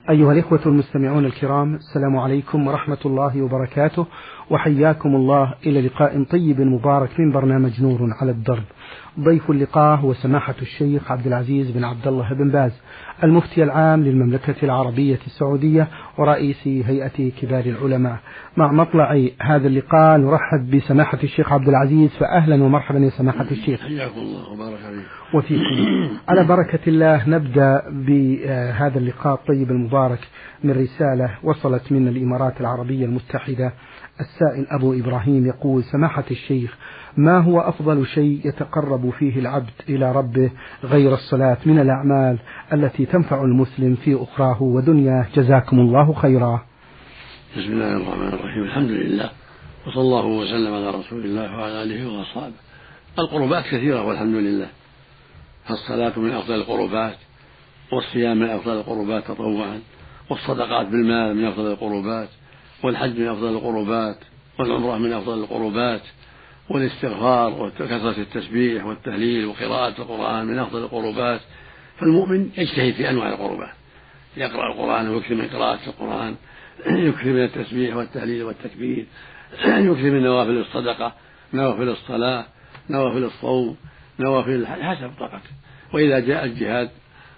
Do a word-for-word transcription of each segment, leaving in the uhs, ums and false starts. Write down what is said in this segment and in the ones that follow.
أيها الإخوة المستمعون الكرام، السلام عليكم ورحمة الله وبركاته، وحياكم الله إلى لقاء طيب مبارك من برنامج نور على الدرب. ضيف اللقاء هو سماحة الشيخ عبد العزيز بن عبد الله بن باز، المفتي العام للمملكة العربية السعودية ورئيس هيئة كبار العلماء. مع مطلع هذا اللقاء نرحب بسماحة الشيخ عبد العزيز، فأهلا ومرحبا يا سماحة الشيخ. حياكم الله وبارك عليكم. وفيكم. على بركة الله نبدأ بهذا اللقاء الطيب المبارك من رسالة وصلت من الإمارات العربية المتحدة. السائل أبو إبراهيم يقول: سماحة الشيخ، ما هو أفضل شيء يتقرب فيه العبد إلى ربه غير الصلاة من الأعمال التي تنفع المسلم في أخراه ودنياه؟ جزاكم الله خيرا. بسم الله الرحمن الرحيم، الحمد لله وصلى الله وسلم على رسول الله وعلى آله وأصحابه. القربات كثيرة والحمد لله، فالصلاة من أفضل القربات، والصيام من أفضل القربات تطوعا، والصدقات بالمال من أفضل القربات، والحج من أفضل القربات، والعمرة من أفضل القربات، والاستغفار وكثرة التسبيح والتهليل وقراءة القرآن من أفضل القربات. فالمؤمن يجتهد في أنواع القربات، يقرأ القرآن ويكثر من قراءة القرآن، يكثر من التسبيح والتهليل والتكبير، يكثر من نوافل الصدقة، نوافل الصلاة، نوافل الصوم، نوافل الحج حسب طاقته. وإذا جاء الجهاد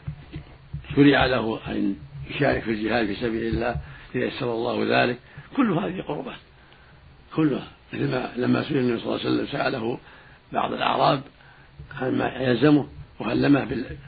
شرع له أن يشارك في الجهاد في سبيل الله إذا يسر الله ذلك. كل هذه قربات كلها، مثل لما سئل النبي صلى الله عليه وسلم سأله بعض الأعراب عن ما يلزمه وعلمه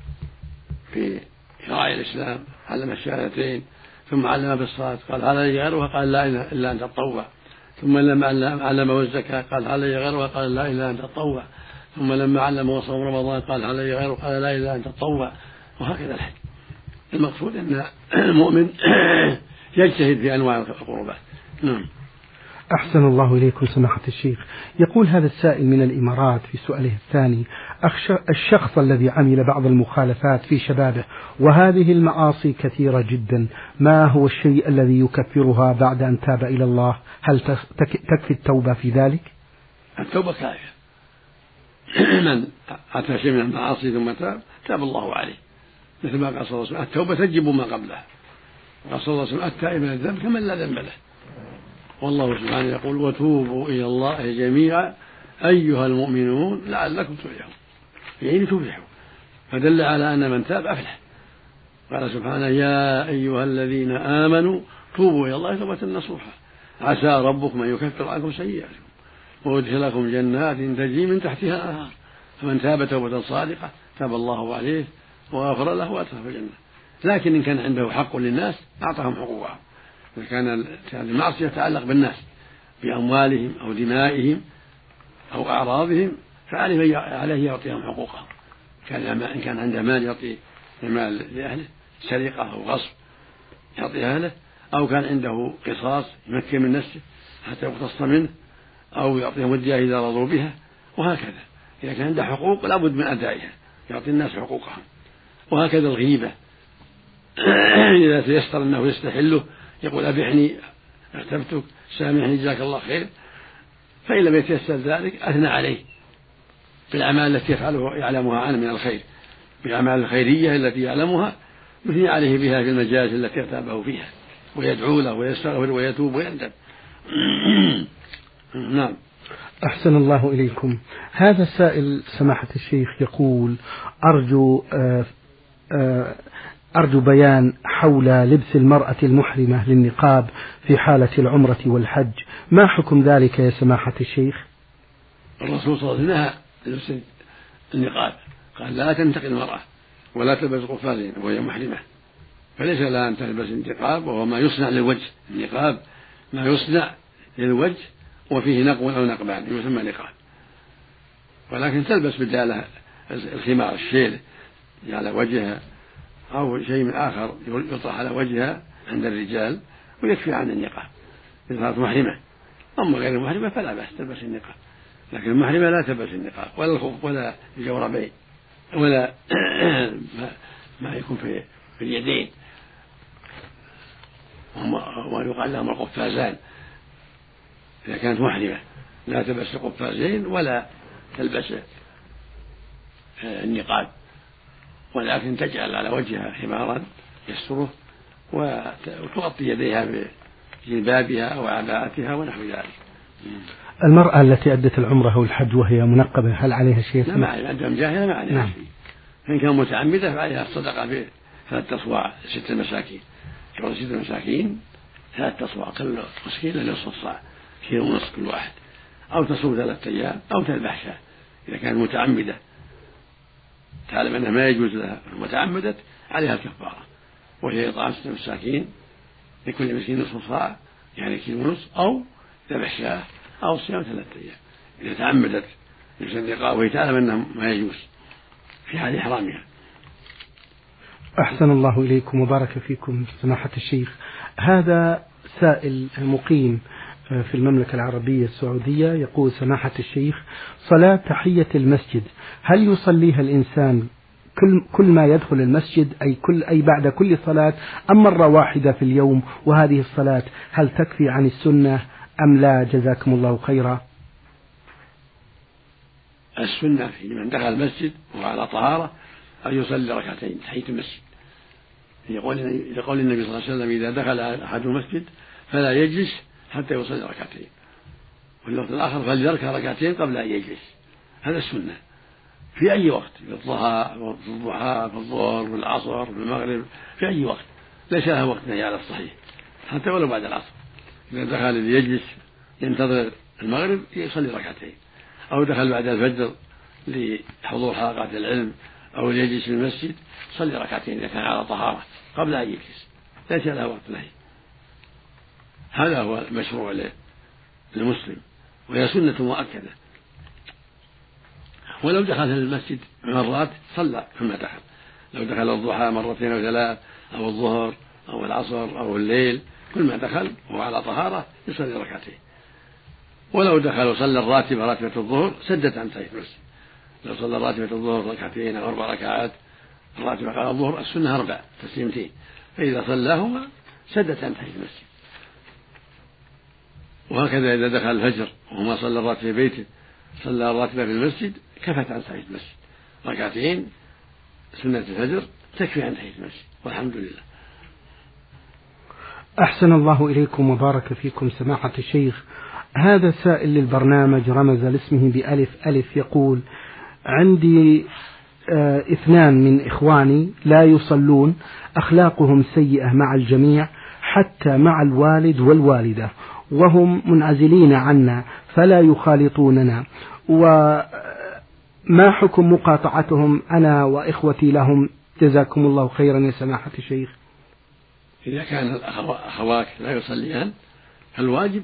في شرائع الإسلام، علم الشهادتين ثم علمه بالصلاة قال هذا لي غيرها قال لا إله إلا أن تطوع، ثم لما علمه الزكاة قال هذا لي غيرها قال لا إله إلا أن تطوع، ثم لما علمه صوم رمضان قال هذا لي غيرها قال لا إله إلا أن تطوع، وهكذا الحج. المقصود أن المؤمن يجتهد في أنواع القربات. نعم. أحسن الله إليكم سماحة الشيخ. يقول هذا السائل من الإمارات في سؤاله الثاني: الشخص الذي عمل بعض المخالفات في شبابه وهذه المعاصي كثيرة جدا، ما هو الشيء الذي يكفرها بعد أن تاب إلى الله؟ هل تكفي التوبة في ذلك؟ التوبة كافية. من أتى شيء من المعاصي ثم تاب تاب الله عليه، مثل ما قال صلى الله عليه وسلم: التوبة تجب ما قبلها. قال صلى الله عليه وسلم: التائب من الذنب كمن لا ذنب له. والله سبحانه يقول: وتوبوا إلى الله جميعا أيها المؤمنون لعلكم تفلحون، يعني تفلحوا، فدل على أن من تاب أفلح. قال سبحانه: يا أيها الذين آمنوا توبوا إلى الله توبة نصوحا عسى ربكم أن يكفر عنكم سيئاتكم ويدخلكم جنات تجري من تحتها الأنهار، فمن تاب توبة صادقة تاب الله عليه وغفر له وأدخله الجنة. لكن إن كان عنده حق للناس أعطاهم حقوقهم. إذا كان المعصية تتعلق بالناس بأموالهم أو دمائهم أو أعراضهم فعليه يعطيهم حقوقهم. إن كان عنده مال يعطي المال لأهله، سرقة أو غصب يعطي أهله، أو كان عنده قصاص يمكن من نفسه حتى يقتص منه، أو يعطيهم الدية إذا رضوا بها، وهكذا. إذا كان عنده حقوق لابد من أدائها، يعطي الناس حقوقهم. وهكذا الغيبة إذا تيسر أنه يستحله يقول: أبحني اغتبتك سامحني جزاك الله خير، فإن لم يتيسر ذلك أثنى عليه بالأعمال التي يفعلها يعلمها عنه من الخير، بالأعمال الخيرية التي يعلمها يثني عليه بها في المجالس التي ارتابه فيها، ويدعو له ويستغفر ويتوب ويندم. نعم. أحسن الله إليكم. هذا السائل سماحة الشيخ يقول: أرجو آه آه أرجو بيان حول لبس المرأة المحرمة للنقاب في حالة العمرة والحج، ما حكم ذلك يا سماحة الشيخ؟ الرسول صلى الله عليه وسلم نهى لبس النقاب، قال: لا تنتقي المرأة ولا تلبس قفازين وهي محرمة، فليس لها أن تلبس النقاب وهو ما يصنع للوجه. النقاب ما يصنع للوجه وفيه نقب أو نقبان يسمى نقاب، ولكن تلبس بداله الخمار الشيل على وجهها أو شيء من آخر يطرح على وجهها عند الرجال ويكفي عن النقاب إذا كانت محرمة. أما غير المحرمة فلا بأس تلبس النقاب، لكن المحرمة لا تلبس النقاب ولا الخف ولا الجوربين ولا ما يكون في في اليدين، وما يقال لهم القفازان. إذا كانت محرمة لا تلبس القفازين ولا تلبس النقاب، ولكن تجعل على وجهها حمارا يستره وتغطي يديها بجلبابها أو عباءتها ونحو ذلك. المرأة التي أدت العمرة أو الحج وهي منقبة هل عليها شيء؟ لا، ما عليها، أدم جاهلة ما عليها شيء. فإن كان متعمدة فعليها الصدقة في ثلاثة أصواع ستة مساكين، كل ستة مساكين ثلاثة أصواع، كل مسكين له نصف الصاع، كيلو ونصف كل واحد، أو تصوم ثلاثة أيام أو تذبح شاة إذا كانت متعمدة تعلم أنها ما يجوز لها وتعمدت عليها الكفارة، وهي إطعام ستة مساكين لكل مسكين نصف صاع يعني كيلو ونصف، أو ذبح شاة، أو صيام ثلاثة أيام إذا تعمدت يصدقها وهي تعلم أنه ما يجوز في حال إحرامها. أحسن الله إليكم وبارك فيكم سماحة الشيخ. هذا سائل مقيم في المملكة العربية السعودية يقول: سماحة الشيخ، صلاة تحية المسجد هل يصليها الإنسان كل كل ما يدخل المسجد، أي كل أي بعد كل صلاة، أم مرة واحدة في اليوم؟ وهذه الصلاة هل تكفي عن السنة أم لا؟ جزاكم الله خيرا. السنة في من دخل المسجد وعلى طهارة أن يصلي ركعتين تحية المسجد، لقول النبي صلى الله عليه وسلم: إذا دخل أحد المسجد فلا يجلس حتى يصلي ركعتين، واللفظ الآخر: فليركع ركعتين قبل أن يجلس. هذا السنة في أي وقت، في الضحى في الضحى في الظهر في العصر في المغرب، في أي وقت، ليس لها وقت نهي على الصحيح، حتى ولو بعد العصر. إذا دخل ليجلس ينتظر المغرب يصلي ركعتين، أو دخل بعد الفجر لحضور حلقات العلم أو ليجلس في المسجد صلي ركعتين إذا كان على طهارة قبل أن يجلس، ليس لها وقت نهي. هذا هو المشروع للمسلم، وهي سنة مؤكدة. ولو دخل المسجد مرات صلى كما دخل، لو دخل الضحى مرتين أو ثلاث أو الظهر أو العصر أو الليل، كل ما دخل وهو على طهارة يصلي ركعتين. ولو دخل وصلى الراتبة راتبة الظهر سدت عن تحية المسجد، لو صلى راتبة الظهر ركعتين أو أربع ركعات، الراتبة على الظهر السنة أربع تسليمتين، فإذا صلاهما سدت عن تحية المسجد. وهكذا إذا دخل الفجر وما صلى الراتبة في بيته صلى الراتبة في المسجد كفت عن تحية المسجد، ركعتين سنة الفجر تكفي عن تحية المسجد، والحمد لله. أحسن الله إليكم وبارك فيكم سماحة الشيخ. هذا سائل للبرنامج رمز لاسمه بألف ألف يقول: عندي آه اثنان من إخواني لا يصلون، أخلاقهم سيئة مع الجميع حتى مع الوالد والوالدة، وهم منعزلين عنا فلا يخالطوننا، وما حكم مقاطعتهم أنا وإخوتي لهم؟ جزاكم الله خيرا يا سماحة الشيخ. إذا كان أخواك لا يصليان فالواجب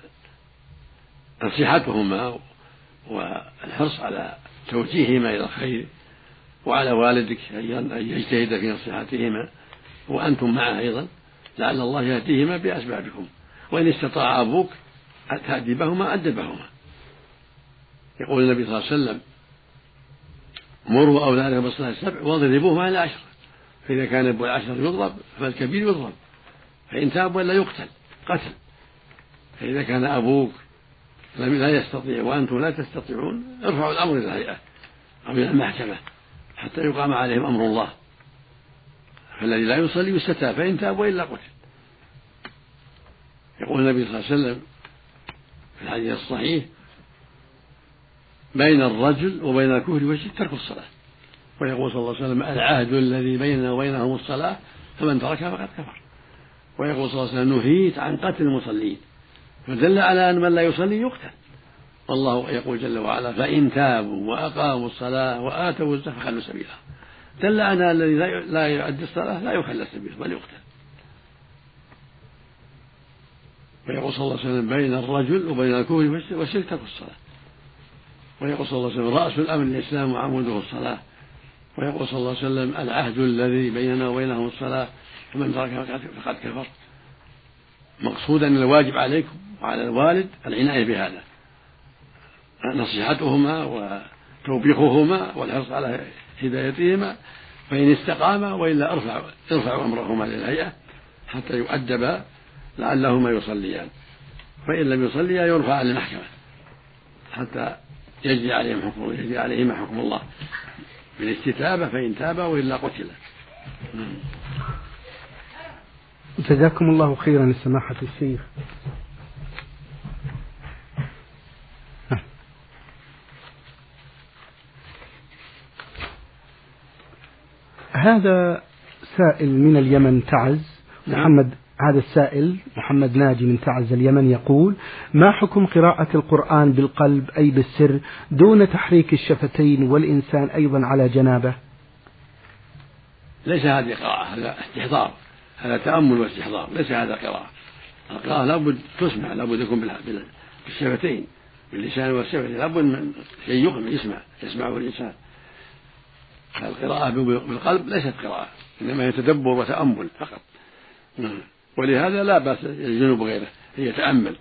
نصيحتهما والحرص على توجيههما إلى الخير، وعلى والدك أن يجتهد في نصيحتهما وأنتم معه أيضا، لعل الله يهديهما بأسبابكم. وإن استطاع أبوك تأدبهما أدبهما. يقول النبي صلى الله عليه وسلم: مروا أولادكم بالصلاة السبع واضربوهم على عشر، فإذا كان أبو العشر يضرب فالكبير يضرب، فإن تاب ولا يقتل قتل. فإذا كان أبوك لا يستطيع وأنتم لا تستطيعون ارفعوا الأمر إلى الهيئة أو إلى المحكمة حتى يقام عليهم أمر الله. فالذي لا يصلي يستتاب، فإن تاب وإلا قتل. يقول النبي صلى الله عليه وسلم في الحديث الصحيح: بين الرجل وبين الكفر والشرك ترك الصلاة. ويقول صلى الله عليه وسلم: العهد الذي بيننا وبينهم الصلاة فمن تركها فقد كفر. ويقول صلى الله عليه وسلم: نهيت عن قتل المصلين، فدل على أن من لا يصلي يقتل. والله يقول جل وعلا: فإن تابوا وأقاموا الصلاة وآتوا الزكاة فخلوا سبيلهم. دل على أن الذي لا يؤدي الصلاة لا يخلى سبيله بل يقتل. ويقول صلى الله عليه وسلم: بين الرجل وبين الكفر والشرك ترك الصلاة. ويقول صلى الله عليه وسلم: رأس الأمر الإسلام وعموده الصلاة. ويقول صلى الله عليه وسلم: العهد الذي بيننا وبينهم الصلاة فمن تركها فقد كفر. مقصودا أن الواجب عليكم وعلى الوالد العناية بهذا، نصيحتهما وتوبيخهما والحرص على هدايتهما، فإن استقاما وإلا ارفعوا ارفعوا أمرهما للهيئة حتى يؤدبا لعلهما يصليان، فإن لم يصليا يرفع للمحكمة حتى يجري عليهم حكم يجري عليهما حكم الله بالاستتابة، فإن تابا وإلا قتلا. جزاكم الله خيرا سماحة الشيخ. هذا سائل من اليمن تعز، محمد هذا السائل محمد ناجي من تعز اليمن يقول: ما حكم قراءة القرآن بالقلب أي بالسر دون تحريك الشفتين والإنسان أيضا على جنابه؟ ليس هذه قراءة، هذا استحضار، هذا تأمل واستحضار، ليس هذا قراءة. القراءة لابد تسمع، لابد يكون بالشفتين باللسان والشفتين، لابد من شيء يغني يسمع يسمعه الإنسان. القراءة بالقلب ليست قراءة، إنما هي تدبر وتأمل فقط. ولهذا لا بأس الجنوب غيره، هي يتأمل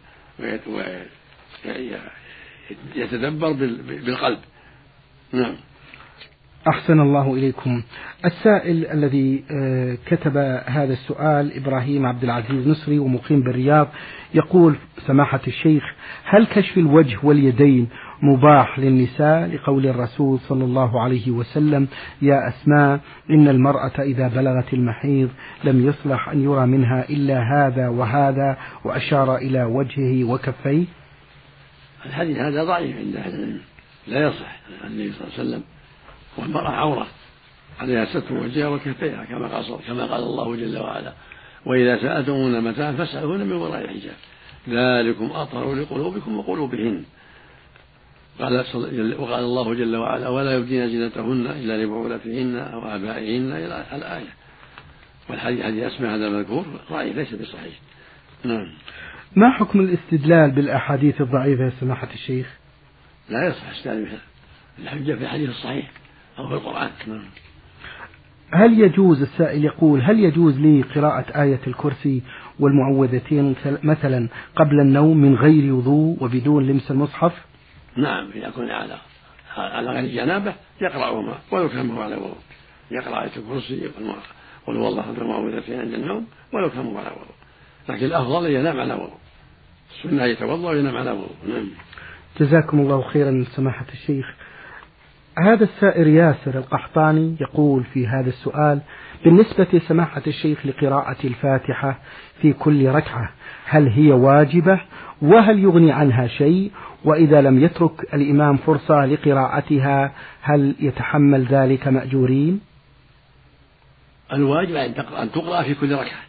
ويتدبر بالقلب. نعم. أحسن الله إليكم. السائل الذي كتب هذا السؤال إبراهيم عبد العزيز نصري ومقيم بالرياض يقول: سماحة الشيخ، هل كشف الوجه واليدين مباح للنساء لقول الرسول صلى الله عليه وسلم: يا أسماء إن المرأة إذا بلغت المحيض لم يصلح أن يرى منها إلا هذا وهذا، وأشار إلى وجهه وكفيه؟ الحديث هذا ضعيف عند أهل العلم، لا يصح عن النبي صلى الله عليه وسلم، والمرأة عورة عليها ستر وجهها وكفيها كما قال كما قال الله جل وعلا: وإذا سألتموهن متاعا فاسألوهن من وراء الحجاب ذلكم أطهر لقلوبكم وقلوبهن. قال وقال الله جل وعلا: ولا يبدين زينتهن إلا لبعولتهن أو آبائهن إلى الآية. والحديث حديث أسماء هذا المذكور ضعيف ليس بصحيح. نعم. ما حكم الاستدلال بالأحاديث الضعيفة يا سماحة الشيخ؟ لا يصح استدلال بها، الحجة في الحديث الصحيح أو في القرآن. نعم. هل يجوز، السائل يقول: هل يجوز لي قراءة آية الكرسي والمعوذتين مثلا قبل النوم من غير وضوء وبدون لمس المصحف؟ نعم، إذا كان على على غير جنابه يقرأهما ولو كان هو على وضوء، يقرأ آية الكرسي قل هو الله أحد المعوذتين عند النوم ولو كان هو على وضوء، لكن الأفضل أن ينام على وضوء، السنة يتوضأ وينام على وضوء. نعم. جزاكم الله خيرا سماحة الشيخ. هذا السائر ياسر القحطاني يقول في هذا السؤال: بالنسبة سماحة الشيخ لقراءة الفاتحة في كل ركعة، هل هي واجبة؟ وهل يغني عنها شيء؟ وإذا لم يترك الإمام فرصة لقراءتها هل يتحمل ذلك مأجورين؟ الواجب أن تقرأ في كل ركعة،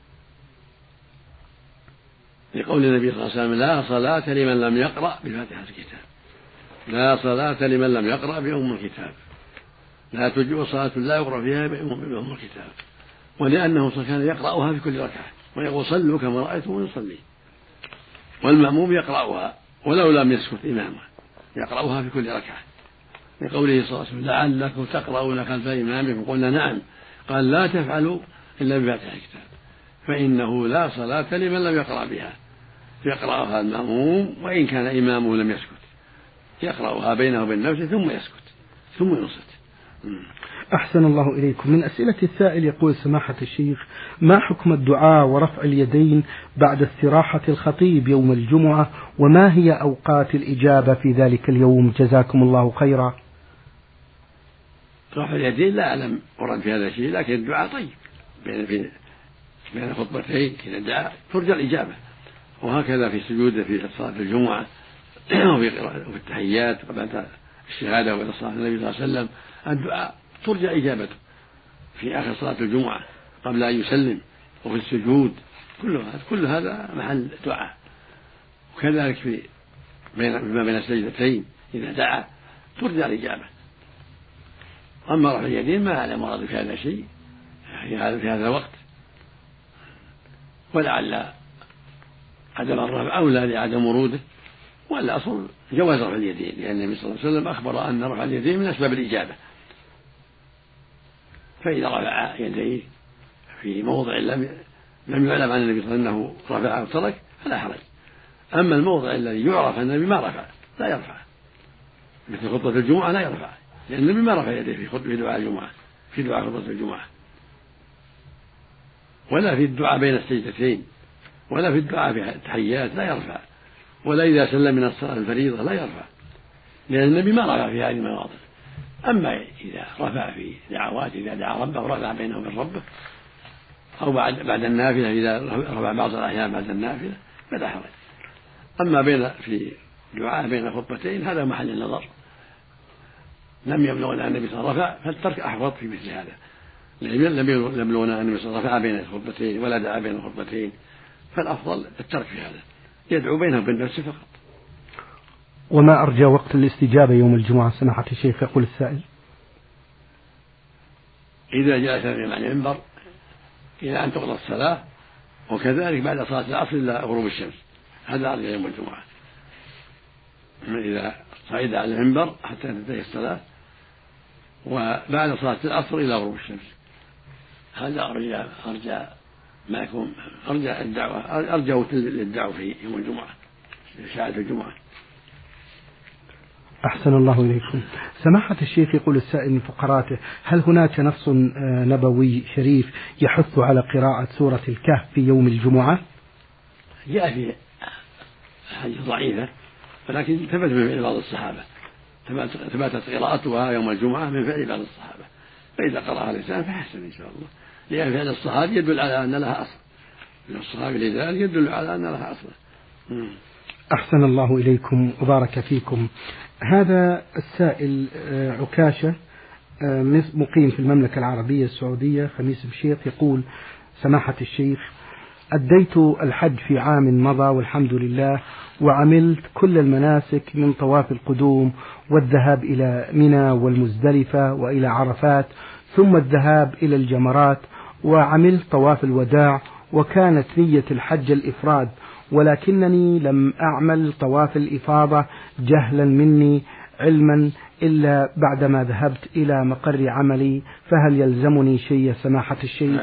لقول النبي صلى الله عليه وسلم: لا صلاة لمن لم يقرأ بفاتحة الكتاب، لا صلاة لمن لم يقرأ بأم الكتاب، لا تجوء صلاة لا يقرأ فيها بأم الكتاب. ولأنه كان يقرأها في كل ركعة ويقول: صلوا كما رأيتم يصلي. والمأموم يقرأها ولو لم يسكت إمامه، يقرأها في كل ركعة، لقوله صلى الله عليه وسلم: لعلكم تقرؤون خلف إمامكم. قلنا: نعم. قال: لا تفعلوا إلا بفاتحة الكتاب، فإنه لا صلاة لمن لم يقرأ بها. يقرأها المأموم وإن كان إمامه لم يسكت، يقرأها بينه وبين نفسه ثم يسكت ثم ينصت. أحسن الله إليكم. من أسئلة السائل يقول: سماحة الشيخ، ما حكم الدعاء ورفع اليدين بعد استراحة الخطيب يوم الجمعة، وما هي أوقات الإجابة في ذلك اليوم؟ جزاكم الله خيرا. رفع اليدين لا أعلم ورد في هذا الشيء، لكن الدعاء طيب بين بين خطبتين إذا دعا ترجى الإجابة، وهكذا في السجود في صلاة الجمعة وفي التحيات قبل الشهادة وإلى صلاة النبي صلى الله عليه وسلم الدعاء ترجى إجابته في آخر صلاة الجمعة قبل أن يسلم، وفي السجود، كل هذا كل هذا محل دعاء. وكذلك في بين فيما بين السجدتين إذا دعا ترجى الإجابة. أما رفع اليدين ما أعلم ورد في هذا شيء في هذا في هذا الوقت، ولعل عدم الرفع أولى لعدم وروده، ولا أصل جواز رفع اليدين، لأن النبي صلى الله عليه وسلم أخبر أن رفع اليدين من أسباب الإجابة. فإذا رفع يديه في موضع لم لم يعلم عن النبي صلى الله عليه وسلم أنه رفعه وترك فلا حرج. أما الموضع الذي يعرف أن النبي ما رفع لا يرفع، مثل خطبة الجمعة لا يرفع، لأن النبي ما رفع يديه في خطبة دعاء الجمعة في دعاء خطبة الجمعة، ولا في الدعاء بين السجدتين، ولا في الدعاء في التحيات لا يرفع، ولا إذا سلم من الصلاة الفريضة لا يرفع، لأن النبي ما رفع في هذه المواضع. أما إذا رفع في دعوات إذا دعا ربه ورفع بينه وبين ربه أو بعد بعد النافلة إذا رفع بعض الأحيان بعد النافلة فلا حرج. أما بين في دعاء بين خطبتين هذا محل النظر، لم يبلغنا النبي صلى الله عليه وسلم رفع فالترك أحوط في مثل هذا. لم يبلغنا النبي صلى الله عليه وسلم رفع بين الخطبتين ولا دعا بين الخطبتين، فالأفضل الترك في هذا، يدعو بينه وبين نفسه فقط. وما أرجى وقت الاستجابة يوم الجمعة سماحة الشيخ؟ يقول السائل: إذا جلس الإمام على المنبر إلى أن تقضى الصلاة، وكذلك بعد صلاة العصر إلى غروب الشمس، هذا أرجى يوم الجمعة. إذا صعد على المنبر حتى تنتهي الصلاة، وبعد صلاة العصر إلى غروب الشمس، هذا أرجى أرجى ما يكون أرجى الدعوة أرجى للدعوة في يوم الجمعة، ساعة الجمعة. أحسن الله إليكم. سماحة الشيخ، يقول السائل من فقراته: هل هناك نص نبوي شريف يحث على قراءة سورة الكهف في يوم الجمعة؟ جاء في حديث ضعيفة، ولكن ثبت من فعل بعض الصحابة، ثبتت قراءتها يوم الجمعة من فعل بعض الصحابة، فإذا قرأها الإنسان فحسن إن شاء الله، لأن فعل الصحابي يدل على أن لها أصل، من الصحابي لذلك يدل على أن لها أصل. أحسن الله إليكم وبارك فيكم. هذا السائل عكاشة مقيم في المملكة العربية السعودية خميس مشيط، يقول: سماحة الشيخ، أديت الحج في عام مضى والحمد لله، وعملت كل المناسك من طواف القدوم والذهاب إلى منى والمزدلفة وإلى عرفات، ثم الذهاب إلى الجمرات، وعملت طواف الوداع، وكانت نية الحج الإفراد، ولكنني لم أعمل طواف الإفاضة جهلا مني علما إلا بعدما ذهبت إلى مقر عملي، فهل يلزمني شيء يا سماحة الشيخ؟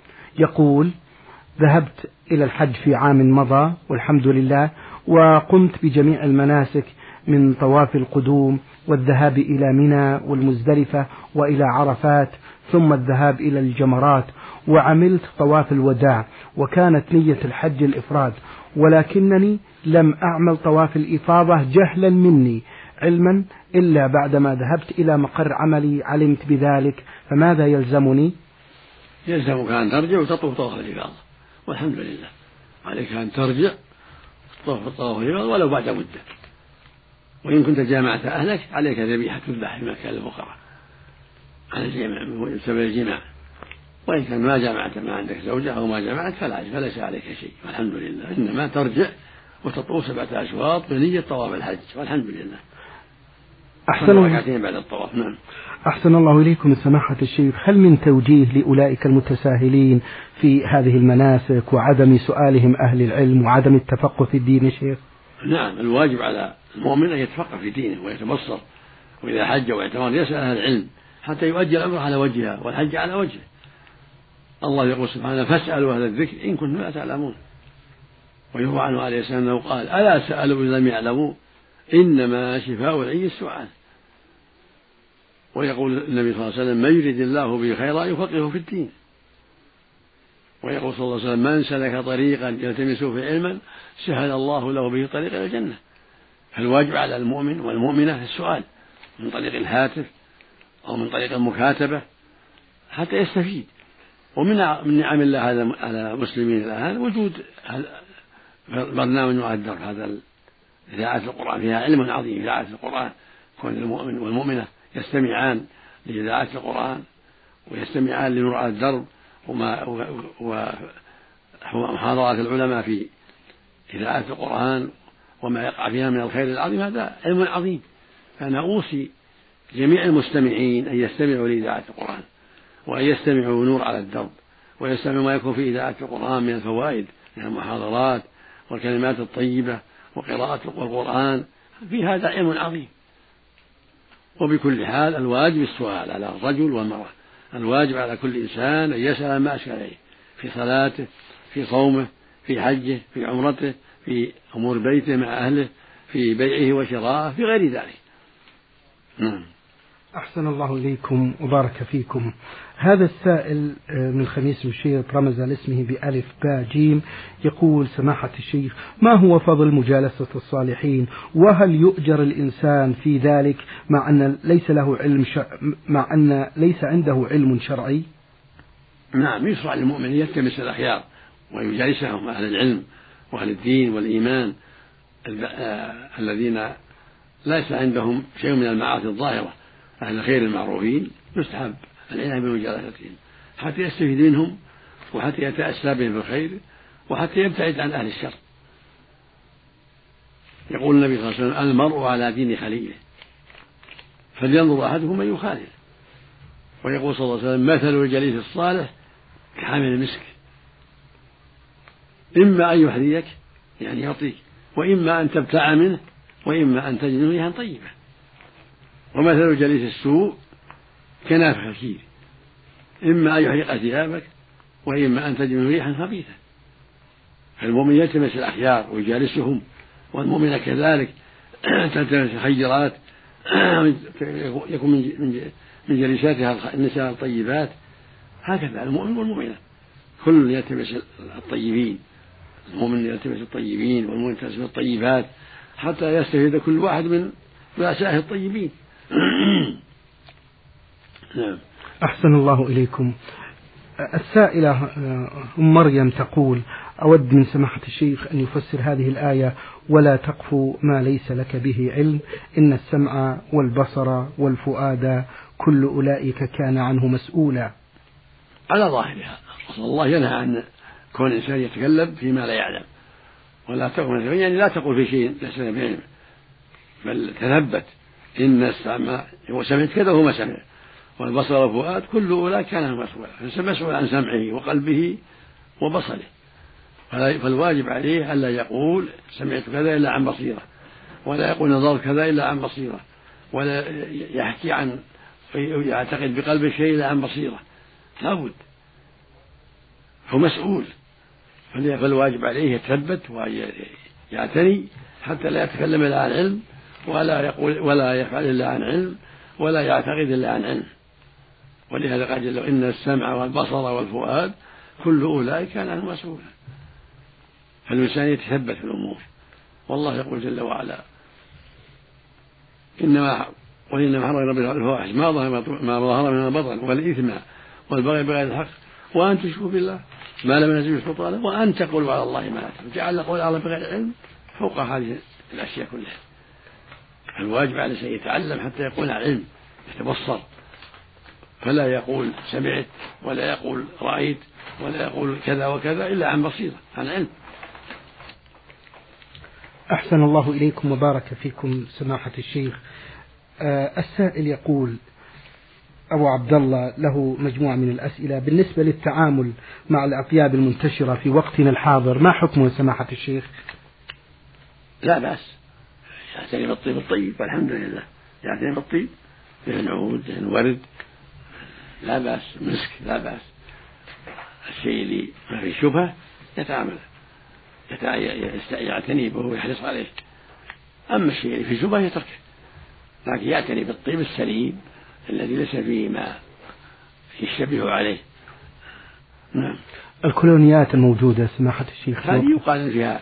يقول: ذهبت إلى الحج في عام مضى والحمد لله، وقمت بجميع المناسك من طواف القدوم والذهاب إلى منى والمزدلفة وإلى عرفات، ثم الذهاب إلى الجمرات، وعملت طواف الوداع، وكانت نية الحج الإفراد، ولكنني لم أعمل طواف الإفاضة جهلا مني علما إلا بعدما ذهبت إلى مقر عملي علمت بذلك، فماذا يلزمني؟ يلزمك أن ترجع وتطوف طواف الإفاضة، والحمد لله. عليك أن ترجع وتطوف طواف الإفاضة ولو بعد مدة، وإن كنت جامعت أهلك عليك ذبيحة تذبح في مكان الفقراء على الجماع بسبب الجماع، وإن كان ما جامعت ما عندك زوجة أو ما جامعت فلا فليس عليك شيء، والحمد لله. إنما ترجع وتطوف سبعة أشواط بنية طواف الحج، والحمد لله. أحسن ركعتين بعد الطواف. نعم. أحسن الله إليكم سماحة الشيخ، هل من توجيه لأولئك المتساهلين في هذه المناسك وعدم سؤالهم أهل العلم وعدم التفقه في الدين يا شيخ؟ نعم، الواجب على المؤمن أن يتفقه في دينه ويتبصر، وإذا حج واعتمر يسأل أهل العلم حتى يؤدي الأمر على وجهها والحج على وجهه. الله يقول سبحانه: فاسألوا أهل الذكر إن كنتم لا تعلمون. ويروى عنه عليه السلام أنه قال: ألا سألوا إن لم يعلموا إنما شفاء العي السؤال. ويقول النبي صلى الله عليه وسلم: من يريد الله به خيرا يفقهه في الدين. ويقول صلى الله عليه وسلم: من سلك طريقا يلتمس فيه علما سهل الله له به طريق إلى الجنة. فالواجب على المؤمن والمؤمنة السؤال من طريق الهاتف أو من طريق المكاتبة حتى يستفيد. ومن من نعم الله على المسلمين الآن وجود برنامج مؤدر، هذا إذاعة القرآن فيها علم عظيم. إذاعة القرآن كون المؤمن والمؤمنة يستمعان لإذاعة القرآن ويستمعان لنور على الدرب ومحاضرات العلماء في إذاعة القرآن وما يقع فيها من الخير العظيم، هذا علم عظيم. فأنا أوصي جميع المستمعين أن يستمعوا لإذاعة القرآن، وأن يستمعوا نور على الدرب، ويستمعوا ما يكون في إذاعة القرآن من الفوائد من المحاضرات والكلمات الطيبة وقراءة القرآن، في هذا علم عظيم. وبكل حال الواجب السؤال على الرجل والمرأة، الواجب على كل إنسان أن يسأل ما أشكل عليه في صلاته، في صومه، في حجه، في عمرته، في أمور بيته مع أهله، في بيعه وشرائه، في غير ذلك. نعم. أحسن الله إليكم وبارك فيكم. هذا السائل من خميس مشيط رمز لاسمه بألف باء جيم، يقول: سماحة الشيخ، ما هو فضل مجالسة الصالحين، وهل يؤجر الإنسان في ذلك مع أن ليس له علم شرع مع أن ليس عنده علم شرعي؟ نعم يشرع للمؤمن يلتمس الأخيار ويجالسهم أهل العلم وأهل الدين والإيمان الذين ليس عندهم شيء من المعاصي الظاهرة، أهل الخير المعروفين يستحب العناية بمجالستهم حتى يستفيد منهم وحتى يتأسى بهم بالخير وحتى يبتعد عن أهل الشر. يقول النبي صلى الله عليه وسلم: المرء على دين خليله فلينظر أحدكم من يخالف. ويقول صلى الله عليه وسلم: مثل الجليس الصالح كحامل المسك، إما أن يحذيك يعني يعطيك، وإما أن تبتاع منه، وإما أن تجد منه ريحا طيبة. ومثل الجليس السوء كنافخ الكير، إما أن يحرق ثيابك، وإما أن تجد منه ريحا خبيثة. فالمؤمن يلتمس الأخيار ويجالسهم، والمؤمن كذلك تلتمس الخيرات يكون من جلساتها النساء الطيبات. هكذا المؤمن والمؤمنة كل يلتمس الطيبين، المؤمن يلتمس الطيبين والمؤمن يلتمس الطيبات حتى يستفيد كل واحد من رؤسائه الطيبين. نعم. أحسن الله إليكم. السائلة أم مريم تقول: أود من سماحة الشيخ أن يفسر هذه الآية: ولا تقف ما ليس لك به علم إن السمع والبصر والفؤاد كل أولئك كان عنه مسؤولا. على ظاهرها الله ينهى عن كون الإنسان يتكلم فيما لا يعلم، ولا تقف يعني لا تقول في شيء ليس لك بعلم، بل تثبت إن السمع وسمعت كذا وهو ما سمع، والبصر والفؤاد كل أولئك كان مسؤولا، مسؤول عن سمعه وقلبه وبصره. فالواجب عليه ألا يقول سمعت كذا إلا عن بصيرة، ولا يقول نظرت كذا إلا عن بصيرة، ولا يحكي عن يعتقد بقلبه شيء إلا عن بصيرة. لابد هو مسؤول، فالواجب عليه يتثبت ويعتني حتى لا يتكلم إلا عن علم، ولا يقول ولا يفعل إلا عن علم، ولا يعتقد إلا عن علم. ولهذا قال جل وعلا: إن السمع والبصر والفؤاد كل أولئك كان عنه مسؤولا. فالإنسان يتثبت في الأمور، والله يقول جل وعلا: إنما وإنما حرم ربنا الفواحش ما ظهر ما ظهر من البطن والإثم والبغي بغير الحق وأن تشركوا بالله ما لم ينزل سلطانه وأن تقولوا على الله ما لا تعلمون. جعل قول على الله بغير علم فوق هذه الأشياء كلها. الواجب على الإنسان يتعلم حتى يكون على علم، يتبصر، فلا يقول سمعت ولا يقول رأيت ولا يقول كذا وكذا إلا عن بصيرة، عن علم. أحسن الله إليكم وبارك فيكم سماحة الشيخ. آه السائل يقول: أبو عبد الله له مجموعة من الأسئلة بالنسبة للتعامل مع الأطياب المنتشرة في وقتنا الحاضر، ما حكمه سماحة الشيخ؟ لا بأس، يعتني بالطيب الطيب والحمد لله، يعتني بالطيب مثل عود مثل ورد لا بأس، مسك لا بأس. الشيء اللي ما فيه شبهة يتعامل يعتني به ويحرص عليه، أما الشيء اللي فيه شبهة يتركه، لكن يعتني بالطيب السليم الذي ليس فيه ما يشبه عليه. نعم. الكولونيات الموجودة سماحة الشيخ هذه يقال فيها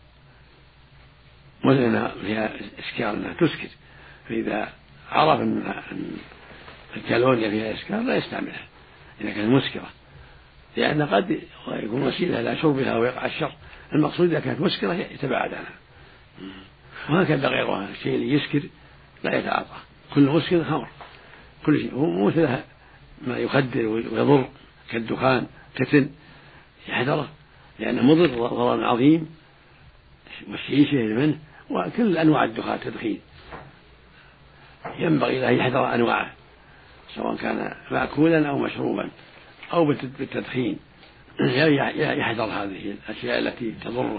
مزنة فيها إسكار أنها تسكر، فإذا عرف أن الكالونيا فيها إسكار لا يستعملها إذا كانت مسكرة، لأن قد يكون وسيلة إلى شربها ويقع الشر. المقصود إذا كانت مسكرة يتباعد عنها، وهكذا غيرها. الشيء اللي يسكر لا يتعاطى، كل مسكر خمر، كل شيء هو مثل ما يخدر ويضر كالدخان كتن يحذره، لأنه مضر ضررا عظيم، والشيشة منه وكل أنواع الدخان تدخين ينبغي له يحذر أنواعه سواء كان مأكولا أو مشروبا أو بالتدخين، يحذر هذه الأشياء التي تضره،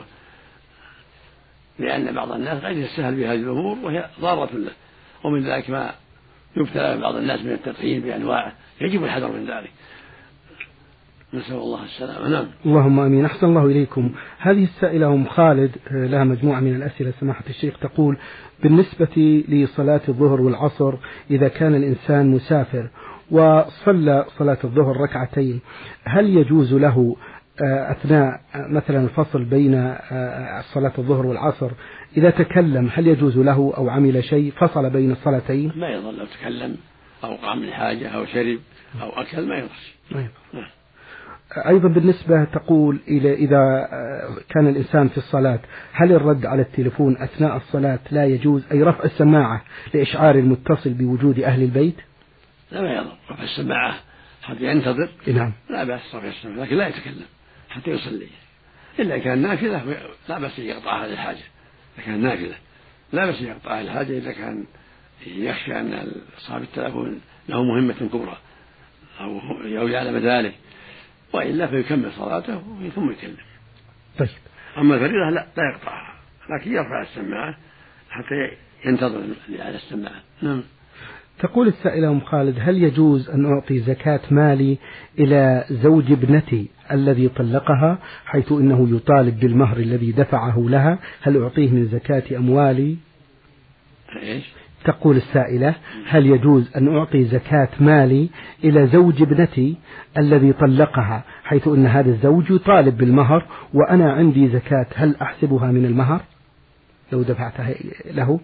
لأن بعض الناس قد يستسهل بهذه الأمور وهي ضارة له، ومن ذلك ما يبتلى بعض الناس من التدخين بأنواعه، يجب الحذر من ذلك. نسأل الله السلامة. نعم. اللهم آمين. أحسن الله إليكم. هذه السائلة أم خالد لها مجموعة من الأسئلة سماحة الشيخ، تقول: بالنسبة لصلاة الظهر والعصر إذا كان الإنسان مسافر وصلى صلاة الظهر ركعتين، هل يجوز له أثناء مثلا الفصل بين صلاة الظهر والعصر إذا تكلم، هل يجوز له أو عمل شيء فصل بين الصلاتين؟ ما يظل، لو تكلم أو قام من حاجة أو شرب أو أكل ما يضر. أيضا بالنسبة تقول إلى إذا كان الإنسان في الصلاة هل الرد على التلفون أثناء الصلاة لا يجوز، أي رفع السماعة لإشعار المتصل بوجود أهل البيت؟ لا ما يضر رفع السماعة حتى ينتظر. نعم. لا بأس رفع السماعة لكن لا يتكلم حتى يصلي، إلا كان نافلة لا بأس يقطع هذه الحاجة. إذا كان نافلة لا بأس يقطع هذه الحاجة إذا كان يخشى أن صاحب التلفون له مهمة كبرى أو يعلم ذلك، وإلا فيكمل صلاته ثم يكلم. طيب. أما الفريضة لا لا يقطعها لكن يرفع السماعة حتى ينتظر على السماعة. نعم. تقول السائلة أم خالد هل يجوز أن أعطي زكاة مالي إلى زوج ابنتي الذي طلقها حيث إنه يطالب بالمهر الذي دفعه لها، هل أعطيه من زكاة أموالي؟ إيش؟ تقول السائلة هل يجوز أن أعطي زكاة مالي إلى زوج ابنتي الذي طلقها حيث أن هذا الزوج يطالب بالمهر وأنا عندي زكاة، هل أحسبها من المهر لو دفعتها له؟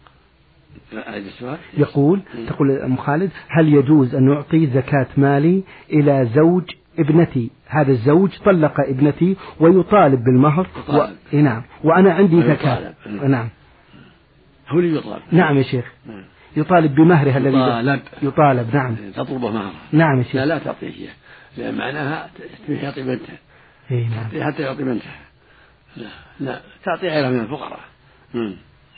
يقول تقول أم خالد هل يجوز أن أعطي زكاة مالي إلى زوج ابنتي، هذا الزوج طلق ابنتي ويطالب بالمهر و... نعم وأنا عندي زكاة. نعم. هو اللي يطالب. نعم يا شيخ. يطالب بمهرها الذي يطالب. يطالب. نعم. تطلبه مهرها. نعم يا شيخ. لا لا تعطيه إياه لأن معناها يعطي بنتها. إيه نعم. حتى يعطي بنتها. لا لا تعطي غيرها من الفقراء. مم.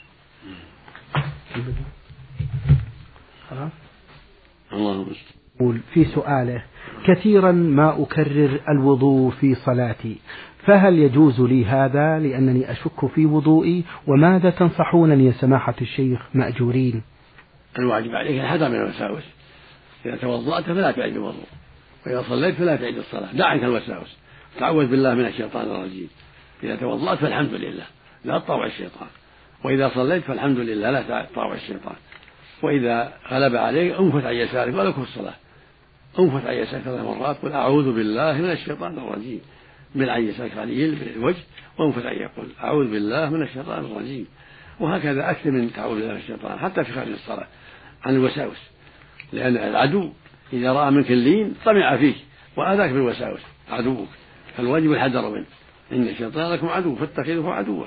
خلاص. الله يقول في سؤاله كثيرا ما أكرر الوضوء في صلاتي، فهل يجوز لي هذا لأنني أشك في وضوئي، وماذا تنصحونني يا سماحة الشيخ مأجورين؟ الواجب عليك الحذر من الوساوس، إذا توضأت فلا تعيد الوضوء، وإذا صليت فلا تعيد الصلاة، دع عنك الوساوس، تعوذ بالله من الشيطان الرجيم. إذا توضأت فالحمد لله لا تطاوع الشيطان، وإذا صليت فالحمد لله لا تطاوع الشيطان، وإذا غلب عليك انفث عن يسارك ولك في الصلاة، انفث عن يسارك ثلاث مرات قل أعوذ بالله من الشيطان الرجيم، من عن يسارك عليه بالوجه وانفث عن يقول أعوذ بالله من الشيطان الرجيم، وهكذا أكثر من تعوذ بالله من الشيطان حتى في خارج الصلاة عن الوساوس، لأن العدو إذا رأى منك اللين طمع فيك وآذاك بالوساوس عدوك، فالواجب الحذر منه، إن الشيطان لكم عدو فاتخذوه عدوا.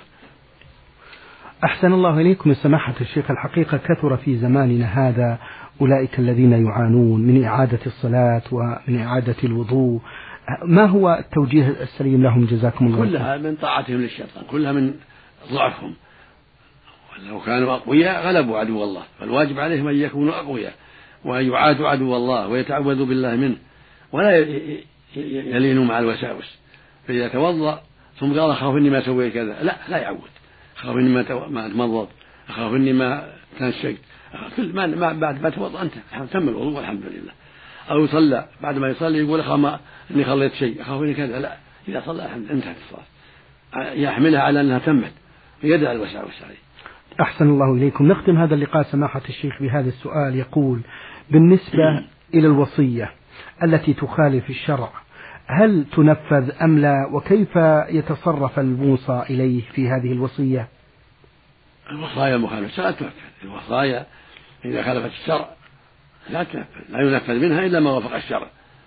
أحسن الله إليكم يا سماحة الشيخ، الحقيقة كثر في زماننا هذا أولئك الذين يعانون من إعادة الصلاة ومن إعادة الوضوء، ما هو التوجيه السليم لهم جزاكم الله؟ كلها من طاعتهم للشيطان، كلها من ضعفهم، ولو كانوا أقوياء غلبوا عدو الله، فالواجب عليهم أن يكونوا أقوياء وأن يعادوا عدو الله ويتعوذوا بالله منه ولا يلينوا مع الوساوس. فإذا توضأ ثم قال أخاف إني ما سويت كذا، لا لا يعود، أخاف إني ما تمضض، أخاف إني ما تنشقت، كل ما, ما بعد ما توضأ أنت تم الوضوء والحمد لله. أو يصلى بعد ما يصلي يقول أخاف ما إني خليت شيء، أخاف إني كذا، لا، إذا صلى الحمد انتهت الصلاة، يحملها على أنها تمت ويدع الوساوس عليه. أحسن الله إليكم. نختم هذا اللقاء سماحة الشيخ بهذا السؤال، يقول بالنسبة إلى الوصية التي تخالف الشرع هل تنفذ أم لا، وكيف يتصرف الموصى إليه في هذه الوصية؟ الوصايا مخالفة الشرع تنفذ، الوصايا إذا خالفت الشرع لا تنفذ، لا ينفذ منها إلا ما وافق الشرع.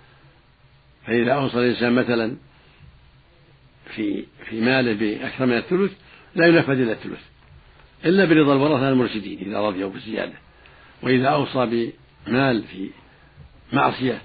فإذا أوصى الإنسان مثلا في في ماله بأكثر من الثلث لا ينفذ إلا الثلث إلا برضا الورثة المرشدين إذا رضيوا بالزيادة. وإذا أوصى بمال في معصية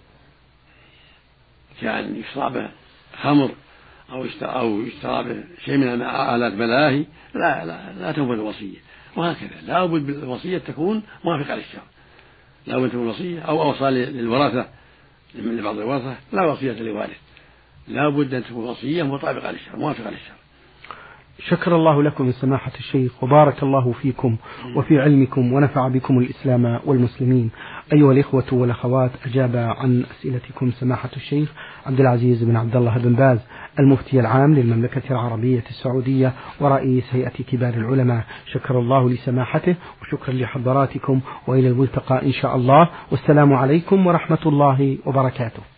كان يشترى به خمر أو أو يشترى به شيء من آلات ملاهي لا لا لا تنفذ الوصية. وهكذا لا بد بالوصية تكون موافقة للشرع، لا بد من الوصية. أو أوصى للورثة لبعض الورثة لا وصية لوارث، لا بد أن تكون وصية مطابقة للشرع موافقة للشرع. شكر الله لكم يا سماحة الشيخ، وبارك الله فيكم وفي علمكم ونفع بكم الإسلام والمسلمين. أيها الإخوة والأخوات، أجاب عن أسئلتكم سماحة الشيخ عبد العزيز بن عبد الله بن باز المفتي العام للمملكة العربية السعودية ورئيس هيئة كبار العلماء. شكر الله لسماحته وشكرا لحضراتكم، وإلى الملتقى إن شاء الله، والسلام عليكم ورحمة الله وبركاته.